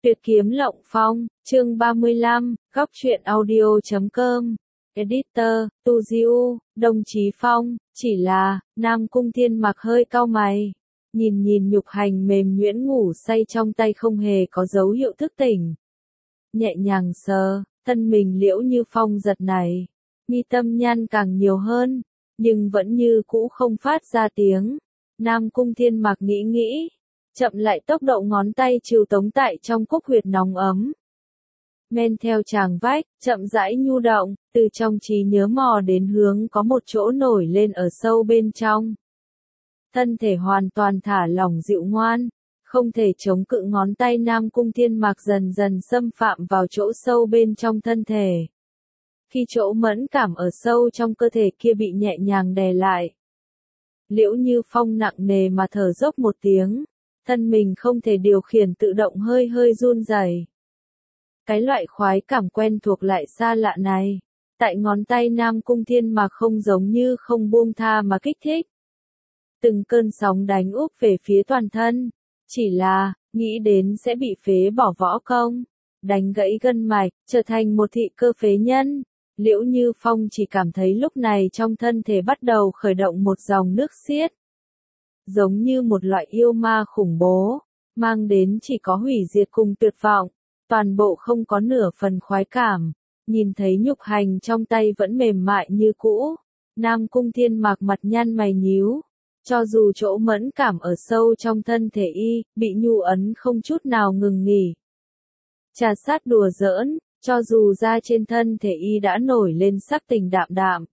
Tuyệt kiếm Lộng Phong, chương 35, góc truyện audio.com. Editor, Tu Diu, Đồng Chí Phong, chỉ là, Nam Cung Thiên Mặc hơi cau mày. Nhìn nhục hành mềm nhuyễn ngủ say trong tay không hề có dấu hiệu thức tỉnh. Nhẹ nhàng sờ, thân mình Liễu Như Phong giật này. Mi tâm nhăn càng nhiều hơn, nhưng vẫn như cũ không phát ra tiếng. Nam Cung Thiên Mặc nghĩ. Chậm lại tốc độ ngón tay trừ tống tại trong cúc huyệt nóng ấm. Men theo tràng vách, chậm rãi nhu động, từ trong trí nhớ mò đến hướng có một chỗ nổi lên ở sâu bên trong. Thân thể hoàn toàn thả lỏng dịu ngoan, không thể chống cự ngón tay Nam Cung Thiên Mặc dần dần xâm phạm vào chỗ sâu bên trong thân thể. Khi chỗ mẫn cảm ở sâu trong cơ thể kia bị nhẹ nhàng đè lại. Liễu Như Phong nặng nề mà thở dốc một tiếng. Thân mình không thể điều khiển tự động hơi run rẩy. Cái loại khoái cảm quen thuộc lại xa lạ này, tại ngón tay Nam Cung Thiên Mặc không giống như không buông tha mà kích thích. Từng cơn sóng đánh úp về phía toàn thân, chỉ là, nghĩ đến sẽ bị phế bỏ võ công, đánh gãy gân mạch, trở thành một thị cơ phế nhân. Liễu Như Phong chỉ cảm thấy lúc này trong thân thể bắt đầu khởi động một dòng nước xiết. Giống như một loại yêu ma khủng bố, mang đến chỉ có hủy diệt cùng tuyệt vọng, toàn bộ không có nửa phần khoái cảm. Nhìn thấy nhục hành trong tay vẫn mềm mại như cũ, Nam Cung Thiên Mặc mặt nhăn mày nhíu, cho dù chỗ mẫn cảm ở sâu trong thân thể y, bị nhu ấn không chút nào ngừng nghỉ. Trà sát đùa giỡn, cho dù da trên thân thể y đã nổi lên sắc tình đạm đạm.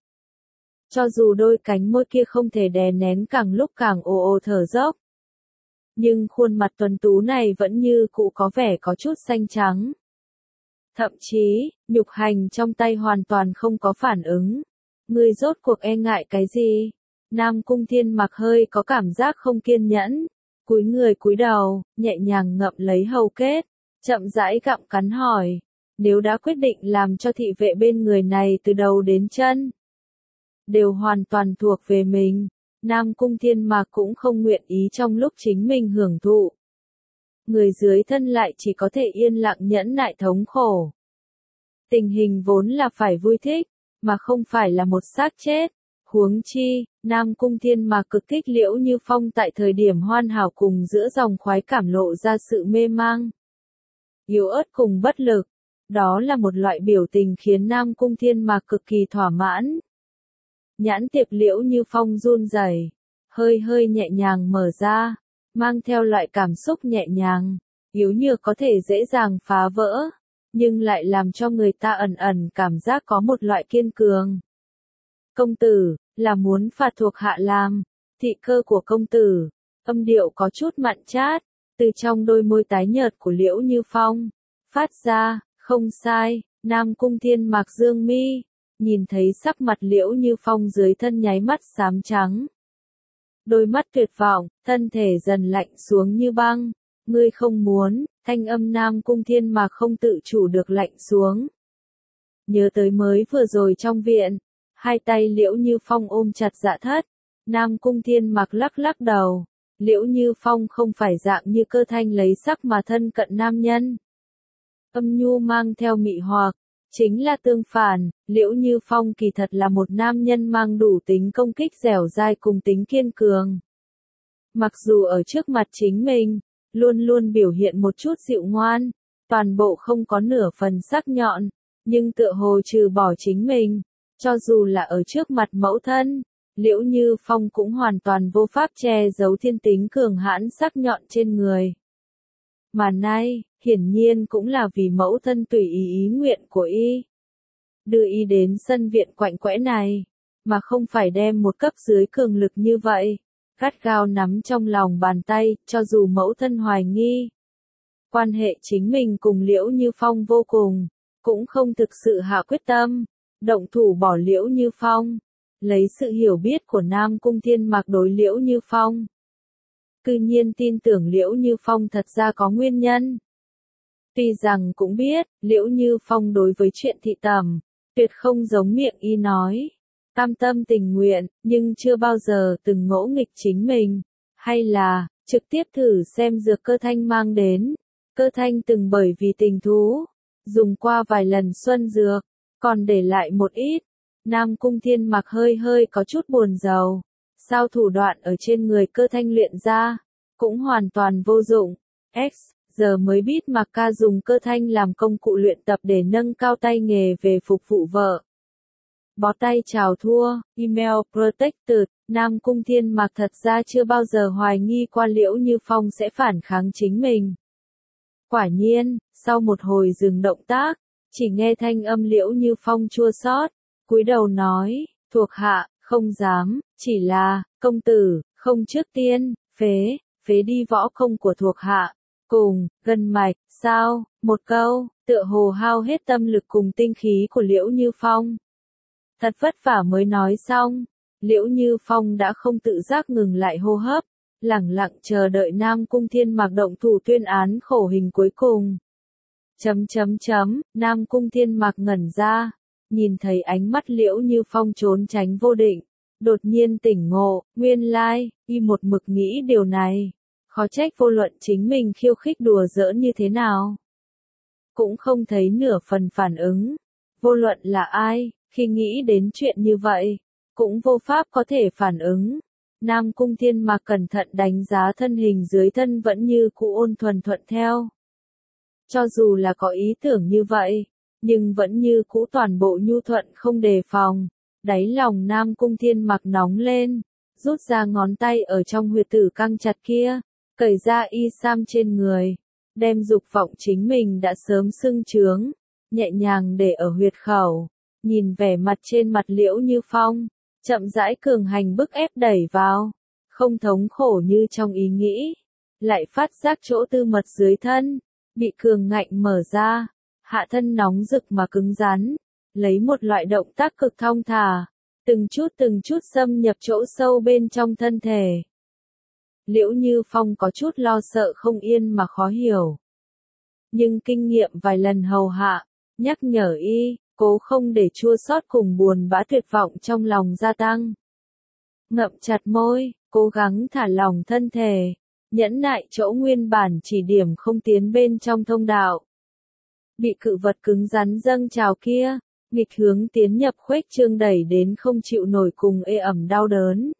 Cho dù đôi cánh môi kia không thể đè nén càng lúc càng ồ thở dốc. Nhưng khuôn mặt tuấn tú này vẫn như cũ có vẻ có chút xanh trắng. Thậm chí, nhục hành trong tay hoàn toàn không có phản ứng. Ngươi rốt cuộc e ngại cái gì? Nam Cung Thiên Mặc hơi có cảm giác không kiên nhẫn. Cúi đầu, nhẹ nhàng ngậm lấy hầu kết. Chậm rãi gặm cắn hỏi. Nếu đã quyết định làm cho thị vệ bên người này từ đầu đến chân. Đều hoàn toàn thuộc về mình, Nam Cung Thiên Mặc cũng không nguyện ý trong lúc chính mình hưởng thụ. Người dưới thân lại chỉ có thể yên lặng nhẫn nại thống khổ. Tình hình vốn là phải vui thích, mà không phải là một xác chết. Huống chi, Nam Cung Thiên Mặc cực thích Liễu Như Phong tại thời điểm hoàn hảo cùng giữa dòng khoái cảm lộ ra sự mê mang. Yếu ớt cùng bất lực, đó là một loại biểu tình khiến Nam Cung Thiên Mặc cực kỳ thỏa mãn. Nhãn tiệp Liễu Như Phong run rẩy, hơi nhẹ nhàng mở ra, mang theo loại cảm xúc nhẹ nhàng, yếu nhược có thể dễ dàng phá vỡ, nhưng lại làm cho người ta ẩn cảm giác có một loại kiên cường. Công tử, là muốn phạt thuộc hạ làm, thị cơ của công tử, âm điệu có chút mặn chát, từ trong đôi môi tái nhợt của Liễu Như Phong, phát ra, không sai, Nam Cung Thiên Mặc dương mi. Nhìn thấy sắc mặt Liễu Như Phong dưới thân nháy mắt xám trắng. Đôi mắt tuyệt vọng, thân thể dần lạnh xuống như băng. Ngươi không muốn, thanh âm Nam Cung Thiên Mặc không tự chủ được lạnh xuống. Nhớ tới mới vừa rồi trong viện, hai tay Liễu Như Phong ôm chặt Dạ Thất. Nam Cung Thiên Mặc lắc đầu. Liễu Như Phong không phải dạng như Cơ Thanh lấy sắc mà thân cận nam nhân. Âm nhu mang theo mị hoặc. Chính là tương phản, Liễu Như Phong kỳ thật là một nam nhân mang đủ tính công kích dẻo dai cùng tính kiên cường. Mặc dù ở trước mặt chính mình, luôn biểu hiện một chút dịu ngoan, toàn bộ không có nửa phần sắc nhọn, nhưng tựa hồ trừ bỏ chính mình, cho dù là ở trước mặt mẫu thân, Liễu Như Phong cũng hoàn toàn vô pháp che giấu thiên tính cường hãn sắc nhọn trên người. Mà nay, hiển nhiên cũng là vì mẫu thân tùy ý nguyện của y. Đưa y đến sân viện quạnh quẽ này, mà không phải đem một cấp dưới cường lực như vậy, gắt gao nắm trong lòng bàn tay, cho dù mẫu thân hoài nghi. Quan hệ chính mình cùng Liễu Như Phong vô cùng, cũng không thực sự hạ quyết tâm, động thủ bỏ Liễu Như Phong, lấy sự hiểu biết của Nam Cung Thiên Mặc đối Liễu Như Phong. Cư nhiên tin tưởng Liễu Như Phong thật ra có nguyên nhân. Tuy rằng cũng biết, Liễu Như Phong đối với chuyện thị tẩm, tuyệt không giống miệng y nói. Cam tâm tình nguyện, nhưng chưa bao giờ từng ngỗ nghịch chính mình. Hay là, trực tiếp thử xem dược Cơ Thanh mang đến. Cơ Thanh từng bởi vì tình thú, dùng qua vài lần xuân dược, còn để lại một ít. Nam Cung Thiên Mặc hơi hơi có chút buồn rầu. Sao thủ đoạn ở trên người Cơ Thanh luyện ra, cũng hoàn toàn vô dụng. Giờ mới biết Mặc ca dùng Cơ Thanh làm công cụ luyện tập để nâng cao tay nghề về phục vụ vợ. Bó tay chào thua, email protected. Nam Cung Thiên Mặc thật ra chưa bao giờ hoài nghi qua Liễu Như Phong sẽ phản kháng chính mình. Quả nhiên, sau một hồi dừng động tác, chỉ nghe thanh âm Liễu Như Phong chua xót, cúi đầu nói, thuộc hạ, không dám, chỉ là, công tử, không trước tiên, phế đi võ công của thuộc hạ, cùng, gân mạch, sao, một câu, tựa hồ hao hết tâm lực cùng tinh khí của Liễu Như Phong. Thật vất vả mới nói xong, Liễu Như Phong đã không tự giác ngừng lại hô hấp, lẳng lặng chờ đợi Nam Cung Thiên Mặc động thủ tuyên án khổ hình cuối cùng. Nam Cung Thiên Mặc ngẩn ra, nhìn thấy ánh mắt Liễu Như Phong trốn tránh vô định, đột nhiên tỉnh ngộ, nguyên lai, y một mực nghĩ điều này, khó trách vô luận chính mình khiêu khích đùa giỡn như thế nào. Cũng không thấy nửa phần phản ứng, vô luận là ai, khi nghĩ đến chuyện như vậy, cũng vô pháp có thể phản ứng. Nam Cung Thiên Mặc cẩn thận đánh giá thân hình dưới thân vẫn như cũ ôn thuần thuận theo. Cho dù là có ý tưởng như vậy, nhưng vẫn như cũ toàn bộ nhu thuận không đề phòng. Đáy lòng Nam Cung Thiên Mặc nóng lên, rút ra ngón tay ở trong huyệt tử căng chặt kia, cởi ra y sam trên người, đem dục vọng chính mình đã sớm sưng trướng, nhẹ nhàng để ở huyệt khẩu, nhìn vẻ mặt trên mặt Liễu Như Phong, chậm rãi cường hành bức ép đẩy vào, không thống khổ như trong ý nghĩ, lại phát giác chỗ tư mật dưới thân, bị cường ngạnh mở ra, hạ thân nóng rực mà cứng rắn, lấy một loại động tác cực thong thả, từng chút xâm nhập chỗ sâu bên trong thân thể. Liễu Như Phong có chút lo sợ không yên mà khó hiểu. Nhưng kinh nghiệm vài lần hầu hạ, nhắc nhở y, cố không để chua xót cùng buồn bã tuyệt vọng trong lòng gia tăng. Ngậm chặt môi, cố gắng thả lỏng thân thể, nhẫn nại chỗ nguyên bản chỉ điểm không tiến bên trong thông đạo. Bị cự vật cứng rắn dâng trào kia, nghịch hướng tiến nhập khuếch trương đẩy đến không chịu nổi cùng ê ẩm đau đớn.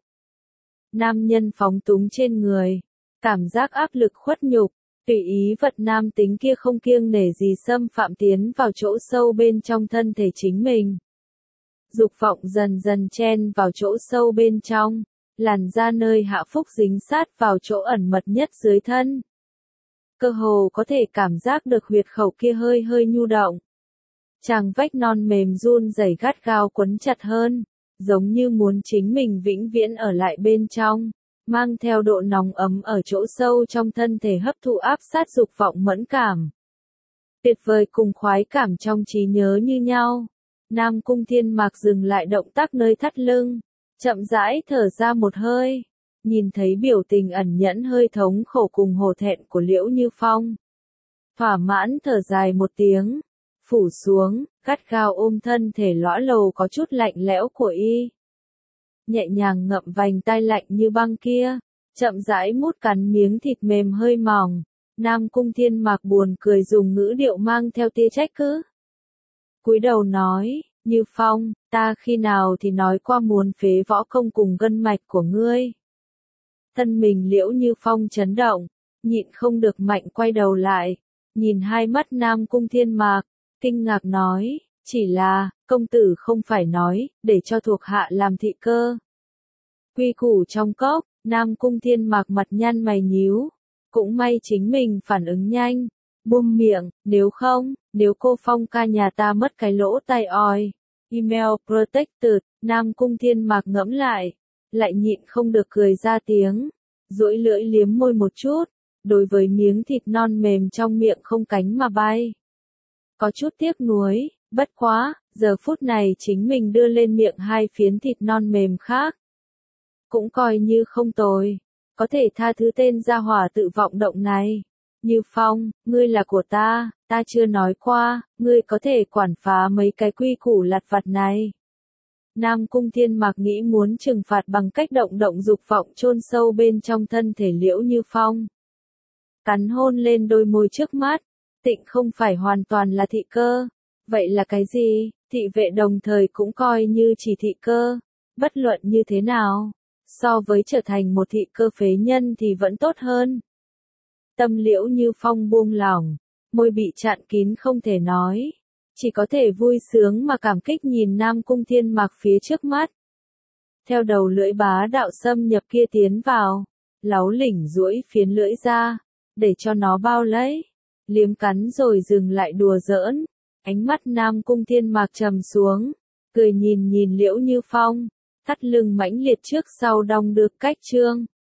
Nam nhân phóng túng trên người, cảm giác áp lực khuất nhục, tùy ý vật nam tính kia không kiêng nể gì xâm phạm tiến vào chỗ sâu bên trong thân thể chính mình. Dục vọng dần dần chen vào chỗ sâu bên trong, làn da nơi hạ phúc dính sát vào chỗ ẩn mật nhất dưới thân. Cơ hồ có thể cảm giác được huyệt khẩu kia hơi hơi nhu động. Chàng vách non mềm run rẩy gắt gao quấn chặt hơn, giống như muốn chính mình vĩnh viễn ở lại bên trong, mang theo độ nóng ấm ở chỗ sâu trong thân thể hấp thụ áp sát dục vọng mẫn cảm. Tuyệt vời cùng khoái cảm trong trí nhớ như nhau. Nam Cung Thiên Mặc dừng lại động tác nơi thắt lưng, chậm rãi thở ra một hơi, nhìn thấy biểu tình ẩn nhẫn hơi thống khổ cùng hổ thẹn của Liễu Như Phong. Thỏa mãn thở dài một tiếng, phủ xuống, gắt gao ôm thân thể lõa lồ có chút lạnh lẽo của y. Nhẹ nhàng ngậm vành tai lạnh như băng kia, chậm rãi mút cắn miếng thịt mềm hơi mỏng. Nam Cung Thiên Mặc buồn cười dùng ngữ điệu mang theo tia trách cứ. Cúi đầu nói, Như Phong, ta khi nào thì nói qua muốn phế võ công cùng gân mạch của ngươi. Thân mình Liễu Như Phong chấn động, nhịn không được mạnh quay đầu lại, nhìn hai mắt Nam Cung Thiên Mặc, kinh ngạc nói, chỉ là, công tử không phải nói, để cho thuộc hạ làm thị cơ. Quy củ trong cốc, Nam Cung Thiên Mặc mặt nhăn mày nhíu, cũng may chính mình phản ứng nhanh, buông miệng, nếu cô Phong ca nhà ta mất cái lỗ tai oi. Email protected. Nam Cung Thiên Mặc ngẫm lại nhịn không được cười ra tiếng, duỗi lưỡi liếm môi một chút, đối với miếng thịt non mềm trong miệng không cánh mà bay. Có chút tiếc nuối, bất quá, giờ phút này chính mình đưa lên miệng hai phiến thịt non mềm khác. Cũng coi như không tồi, có thể tha thứ tên gia hỏa tự vọng động này. Như Phong, ngươi là của ta chưa nói qua, ngươi có thể quản phá mấy cái quy củ lặt vặt này. Nam Cung Thiên Mặc nghĩ muốn trừng phạt bằng cách động dục vọng chôn sâu bên trong thân thể Liễu Như Phong. cắn hôn lên đôi môi trước mắt. Tịnh không phải hoàn toàn là thị cơ. Vậy là cái gì? Thị vệ đồng thời cũng coi như chỉ thị cơ. Bất luận như thế nào, so với trở thành một thị cơ phế nhân thì vẫn tốt hơn. Tâm Liễu Như Phong buông lỏng, môi bị chặn kín không thể nói. Chỉ có thể vui sướng mà cảm kích nhìn Nam Cung Thiên Mặc phía trước mắt. Theo đầu lưỡi bá đạo xâm nhập kia tiến vào, láu lỉnh duỗi phiến lưỡi ra, để cho nó bao lấy, liếm cắn rồi dừng lại đùa giỡn. Ánh mắt Nam Cung Thiên Mặc trầm xuống, cười nhìn nhìn Liễu Như Phong, thắt lưng mãnh liệt trước sau đong đưa cách trương.